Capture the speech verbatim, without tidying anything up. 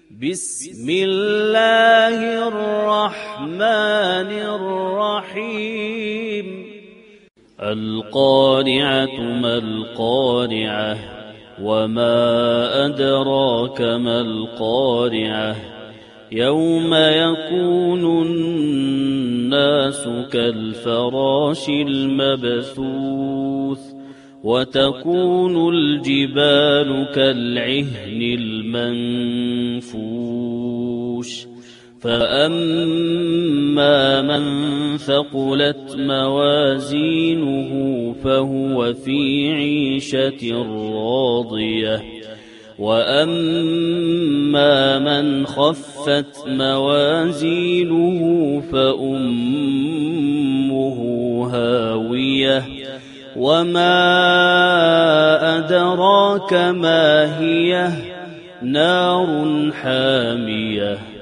بسم الله الرحمن الرحيم القارعة ما القارعة وما أدراك ما القارعة يوم يكون الناس كالفراش المبثوث وتكون الجبال كالعهن المنفوش فأما من ثقلت موازينه فهو في عيشة راضية وأما من خفت موازينه فأمه هاوية وما أدراك ما هي نار حامية